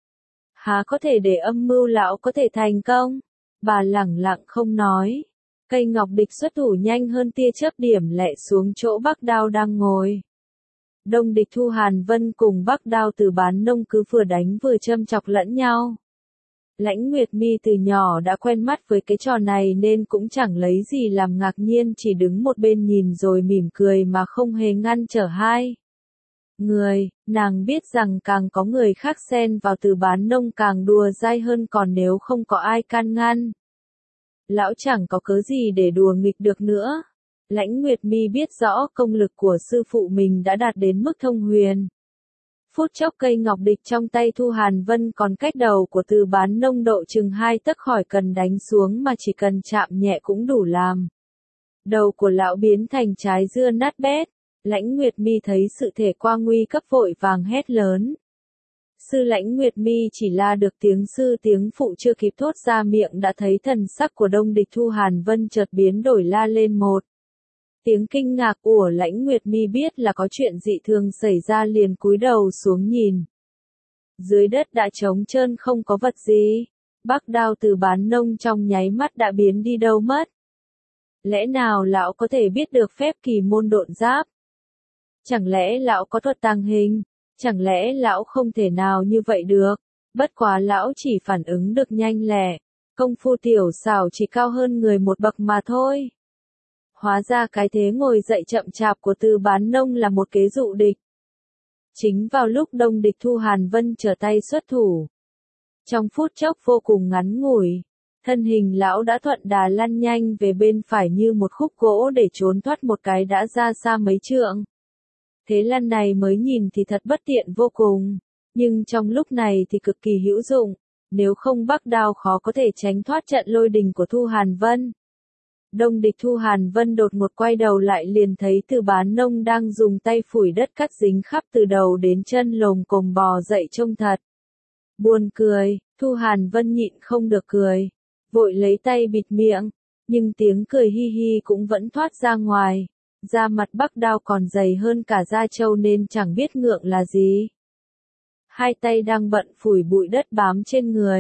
Há có thể để âm mưu lão có thể thành công? Bà lẳng lặng không nói. Cây ngọc địch xuất thủ nhanh hơn tia chớp điểm lẹ xuống chỗ Bắc Đao đang ngồi. Đông Địch Thu Hàn Vân cùng Bắc Đao Từ Bán Nông cứ vừa đánh vừa châm chọc lẫn nhau. Lãnh Nguyệt Mi từ nhỏ đã quen mắt với cái trò này nên cũng chẳng lấy gì làm ngạc nhiên, chỉ đứng một bên nhìn rồi mỉm cười mà không hề ngăn trở hai người. Nàng biết rằng càng có người khác xen vào Từ Bán Nông càng đùa dai hơn, còn nếu không có ai can ngăn, lão chẳng có cớ gì để đùa nghịch được nữa. Lãnh Nguyệt Mi biết rõ công lực của sư phụ mình đã đạt đến mức thông huyền. Phút chốc cây ngọc địch trong tay Thu Hàn Vân còn cách đầu của Từ Bán Nông độ chừng 2 tấc, khỏi cần đánh xuống mà chỉ cần chạm nhẹ cũng đủ làm đầu của lão biến thành trái dưa nát bét. Lãnh Nguyệt Mi thấy sự thể qua nguy cấp vội vàng hét lớn. Sư Lãnh Nguyệt Mi chỉ la được tiếng sư tiếng phụ chưa kịp thốt ra miệng đã thấy thần sắc của Đông Địch Thu Hàn Vân chợt biến đổi, la lên một tiếng kinh ngạc của Lãnh Nguyệt Mi biết là có chuyện dị thường xảy ra, liền cúi đầu xuống nhìn. Dưới đất đã trống trơn không có vật gì. Bắc Đao Từ Bán Nông trong nháy mắt đã biến đi đâu mất. Lẽ nào lão có thể biết được phép kỳ môn độn giáp? Chẳng lẽ lão có thuật tàng hình? Chẳng lẽ lão không thể nào như vậy được? Bất quá lão chỉ phản ứng được nhanh lẹ. Công phu tiểu xảo chỉ cao hơn người một bậc mà thôi. Hóa ra cái thế ngồi dậy chậm chạp của Từ Bán Nông là một kế dụ địch. Chính vào lúc Đông Địch Thu Hàn Vân trở tay xuất thủ, trong phút chốc vô cùng ngắn ngủi, thân hình lão đã thuận đà lăn nhanh về bên phải như một khúc gỗ để trốn thoát một cái đã ra xa mấy trượng. Thế lăn này mới nhìn thì thật bất tiện vô cùng, nhưng trong lúc này thì cực kỳ hữu dụng, nếu không Bắc Đao khó có thể tránh thoát trận lôi đình của Thu Hàn Vân. Đông Địch Thu Hàn Vân đột ngột quay đầu lại liền thấy Từ Bán Nông đang dùng tay phủi đất cắt dính khắp từ đầu đến chân, lồm cồm bò dậy trông thật buồn cười. Thu Hàn Vân nhịn không được cười, vội lấy tay bịt miệng, nhưng tiếng cười hi hi cũng vẫn thoát ra ngoài. Da mặt Bắc Đao còn dày hơn cả da trâu nên chẳng biết ngượng là gì. Hai tay đang bận phủi bụi đất bám trên người,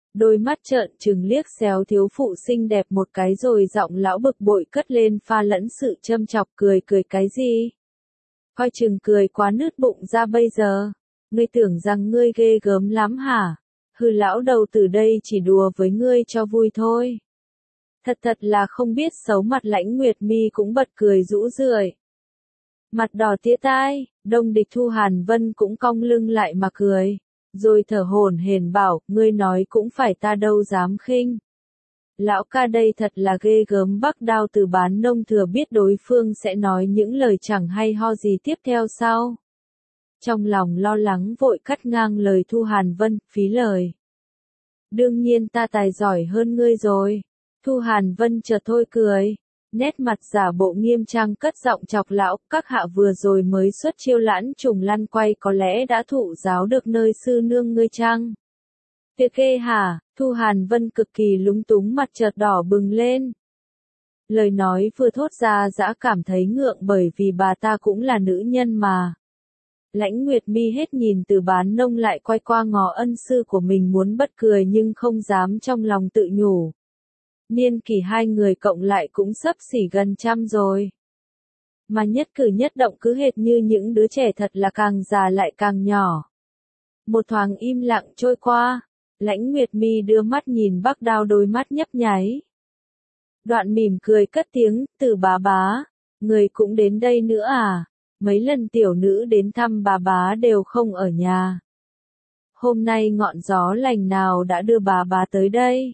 Đôi mắt trợn trừng liếc xéo thiếu phụ xinh đẹp một cái rồi giọng lão bực bội cất lên pha lẫn sự châm chọc cười cái gì. Coi chừng cười quá nứt bụng ra bây giờ. Ngươi tưởng rằng ngươi ghê gớm lắm hả? Hừ lão đầu từ đây chỉ đùa với ngươi cho vui thôi. Thật là không biết xấu mặt Lãnh Nguyệt Mi cũng bật cười rũ rượi. Mặt đỏ tía tai, Đông Địch Thu Hàn Vân cũng cong lưng lại mà cười. Rồi thở hổn hển bảo, ngươi nói cũng phải ta đâu dám khinh. Lão ca đây thật là ghê gớm. Bắc Đao Từ Bán Nông thừa biết đối phương sẽ nói những lời chẳng hay ho gì tiếp theo sau. Trong lòng lo lắng vội cắt ngang lời Thu Hàn Vân, phí lời. Đương nhiên ta tài giỏi hơn ngươi rồi. Thu Hàn Vân chợt thôi cười. Nét mặt giả bộ nghiêm trang cất giọng chọc lão, các hạ vừa rồi mới xuất chiêu Lãn Trùng lăn quay có lẽ đã thụ giáo được nơi sư nương ngươi chăng? Việc ghê hả? Thu Hàn Vân cực kỳ lúng túng mặt chợt đỏ bừng lên. Lời nói vừa thốt ra dã cảm thấy ngượng bởi vì bà ta cũng là nữ nhân mà. Lãnh Nguyệt Mi hết nhìn Từ Bán Nông lại quay qua ngó ân sư của mình muốn bật cười nhưng không dám trong lòng tự nhủ. Niên kỷ hai người cộng lại cũng xấp xỉ gần 100 rồi. Mà nhất cử nhất động cứ hệt như những đứa trẻ thật là càng già lại càng nhỏ. Một thoáng im lặng trôi qua, Lãnh Nguyệt Mi đưa mắt nhìn Bắc Đao đôi mắt nhấp nháy. Đoạn mỉm cười cất tiếng, Từ bá, người cũng đến đây nữa à? Mấy lần tiểu nữ đến thăm bá đều không ở nhà. Hôm nay ngọn gió lành nào đã đưa bá tới đây?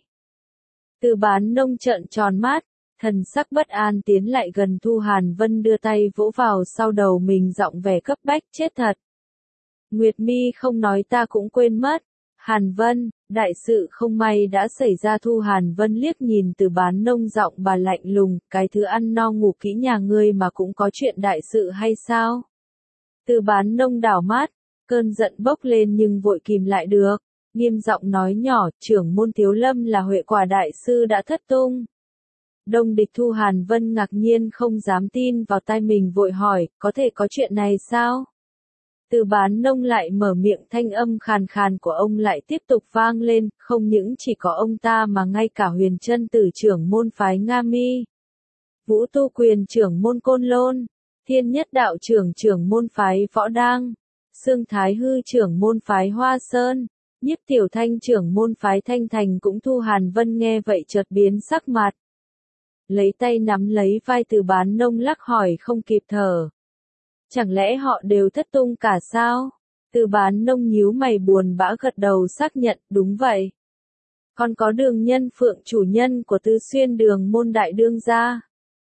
Từ Bán Nông trợn tròn mắt, thần sắc bất an tiến lại gần Thu Hàn Vân đưa tay vỗ vào sau đầu mình giọng vẻ cấp bách chết thật. Nguyệt Mi không nói ta cũng quên mất. Hàn Vân, đại sự không may đã xảy ra. Thu Hàn Vân liếc nhìn Từ Bán Nông giọng bà lạnh lùng, cái thứ ăn no ngủ kỹ nhà ngươi mà cũng có chuyện đại sự hay sao? Từ Bán Nông đảo mắt, cơn giận bốc lên nhưng vội kìm lại được. Nghiêm giọng nói nhỏ, trưởng môn Thiếu Lâm là Huệ Quả đại sư đã thất tung. Đông Địch Thu Hàn Vân ngạc nhiên không dám tin vào tai mình vội hỏi, có thể có chuyện này sao? Từ Bán Nông lại mở miệng thanh âm khàn khàn của ông lại tiếp tục vang lên, không những chỉ có ông ta mà ngay cả Huyền Chân Tử trưởng môn phái Nga Mi, Vũ Tu Quyền trưởng môn Côn Lôn, Thiên Nhất Đạo trưởng môn phái Võ Đang, Xương Thái Hư trưởng môn phái Hoa Sơn, Nhiếp Tiểu Thanh trưởng môn phái Thanh Thành cũng. Thu Hàn Vân nghe vậy chợt biến sắc mặt. Lấy tay nắm lấy vai Từ Bán Nông lắc hỏi không kịp thở. Chẳng lẽ họ đều thất tung cả sao? Từ Bán Nông nhíu mày buồn bã gật đầu xác nhận, đúng vậy. Còn có Đường Nhân Phượng chủ nhân của Tứ Xuyên Đường môn đại đương gia,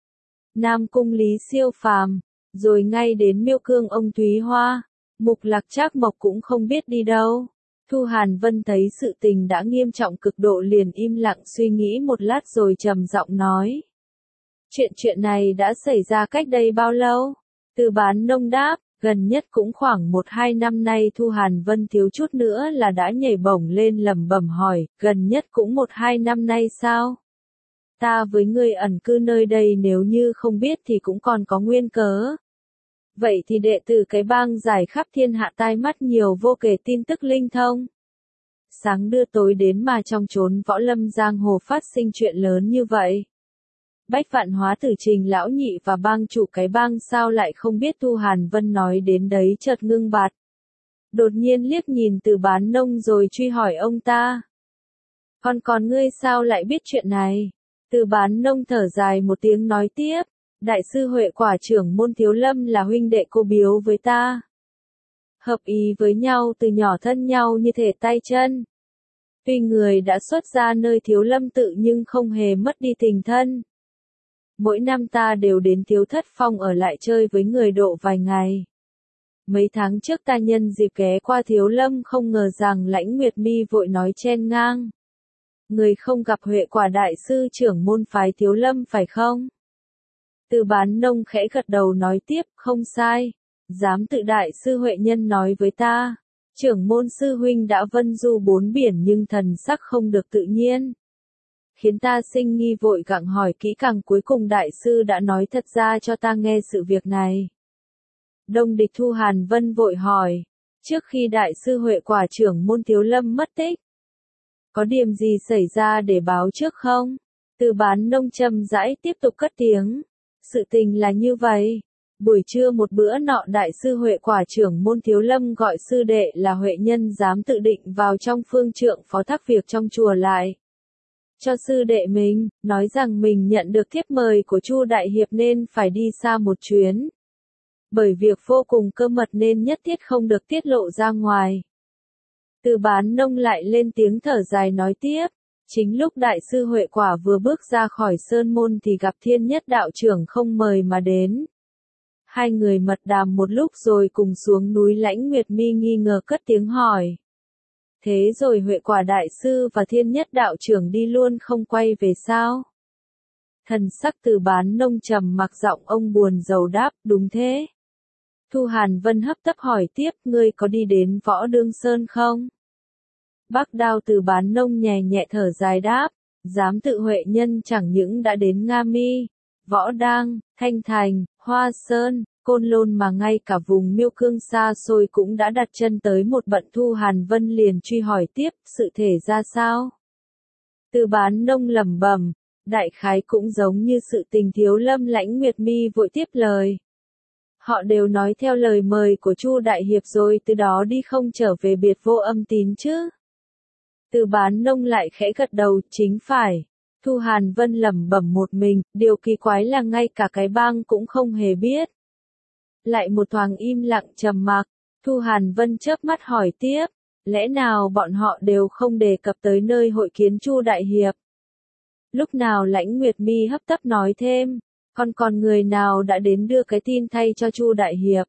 Nam Cung Lý siêu phàm, rồi ngay đến Miêu Cương ông Thúy Hoa, Mục Lạc Trác Mộc cũng không biết đi đâu. Thu Hàn Vân thấy sự tình đã nghiêm trọng cực độ liền im lặng suy nghĩ một lát rồi trầm giọng nói. Chuyện này đã xảy ra cách đây bao lâu? Từ Bán Nông đáp, gần nhất cũng khoảng 1-2 năm nay. Thu Hàn Vân thiếu chút nữa là đã nhảy bổng lên lẩm bẩm hỏi, gần nhất cũng 1-2 năm nay sao? Ta với ngươi ẩn cư nơi đây nếu như không biết thì cũng còn có nguyên cớ. Vậy thì đệ tử cái bang giải khắp thiên hạ tai mắt nhiều vô kể tin tức linh thông. Sáng đưa tối đến mà trong chốn võ lâm giang hồ phát sinh chuyện lớn như vậy. Bách Vạn Hóa Tử Trình lão nhị và bang chủ cái bang sao lại không biết? Thu Hàn Vân nói đến đấy chợt ngưng bặt. Đột nhiên liếc nhìn Từ Bán Nông rồi truy hỏi ông ta. Còn ngươi sao lại biết chuyện này? Từ Bán Nông thở dài một tiếng nói tiếp. Đại sư Huệ Quả trưởng môn Thiếu Lâm là huynh đệ cô biếu với ta. Hợp ý với nhau từ nhỏ thân nhau như thể tay chân. Tuy người đã xuất ra nơi Thiếu Lâm tự nhưng không hề mất đi tình thân. Mỗi năm ta đều đến Thiếu Thất Phong ở lại chơi với người độ vài ngày. Mấy tháng trước ta nhân dịp ghé qua Thiếu Lâm không ngờ rằng Lãnh Nguyệt Mi vội nói chen ngang. Người không gặp Huệ Quả đại sư trưởng môn phái Thiếu Lâm phải không? Từ Bán Nông khẽ gật đầu nói tiếp, không sai. Dám tự đại sư Huệ nhân nói với ta. Trưởng môn sư huynh đã vân du 4 biển nhưng thần sắc không được tự nhiên. Khiến ta sinh nghi vội gặng hỏi kỹ càng cuối cùng đại sư đã nói thật ra cho ta nghe sự việc này. Đông Địch Thu Hàn Vân vội hỏi. Trước khi đại sư Huệ Quả trưởng môn Thiếu Lâm mất tích. Có điểm gì xảy ra để báo trước không? Từ bán nông chậm rãi tiếp tục cất tiếng. Sự tình là như vậy. Buổi trưa một bữa nọ đại sư Huệ Quả trưởng môn Thiếu Lâm gọi sư đệ là Huệ Nhân dám tự định vào trong phương trượng phó thác việc trong chùa lại. Cho sư đệ mình, nói rằng mình nhận được thiếp mời của Chu Đại Hiệp nên phải đi xa một chuyến. Bởi việc vô cùng cơ mật nên nhất thiết không được tiết lộ ra ngoài. Từ bán nông lại lên tiếng thở dài nói tiếp. Chính lúc đại sư Huệ Quả vừa bước ra khỏi sơn môn thì gặp Thiên Nhất đạo trưởng không mời mà đến. Hai người mật đàm một lúc rồi cùng xuống núi Lãnh Nguyệt Mi nghi ngờ cất tiếng hỏi. Thế rồi Huệ Quả đại sư và Thiên Nhất đạo trưởng đi luôn không quay về sao? Thần sắc Từ bán nông trầm mặc giọng ông buồn rầu đáp, đúng thế. Thu Hàn Vân hấp tấp hỏi tiếp, ngươi có đi đến Võ Đương Sơn không? Bác Đao Từ bán nông nhẹ nhẹ thở dài đáp, giám tự Huệ Nhân chẳng những đã đến Nga Mi, Võ Đang, Thanh Thành, Hoa Sơn, Côn Lôn mà ngay cả vùng Miêu Cương xa xôi cũng đã đặt chân tới một bận. Thu Hàn Vân liền truy hỏi tiếp, sự thể ra sao? Từ bán nông lẩm bẩm, đại khái cũng giống như sự tình Thiếu Lâm. Lãnh Nguyệt Mi vội tiếp lời. Họ đều nói theo lời mời của Chu Đại Hiệp rồi từ đó đi không trở về Biệt Vô Âm Tín chứ? Từ bán nông lại khẽ gật đầu, chính phải. Thu Hàn Vân lẩm bẩm một mình, điều kỳ quái là ngay cả cái bang cũng không hề biết. Lại một thoáng im lặng trầm mặc, Thu Hàn Vân chớp mắt hỏi tiếp, lẽ nào bọn họ đều không đề cập tới nơi hội kiến Chu Đại Hiệp? Lúc nào Lãnh Nguyệt Mi hấp tấp nói thêm, còn người nào đã đến đưa cái tin thay cho Chu Đại Hiệp?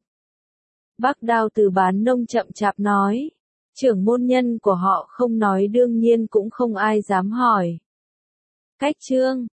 Bác Đao Từ bán nông chậm chạp nói, trưởng môn nhân của họ không nói đương nhiên cũng không ai dám hỏi. Cách chương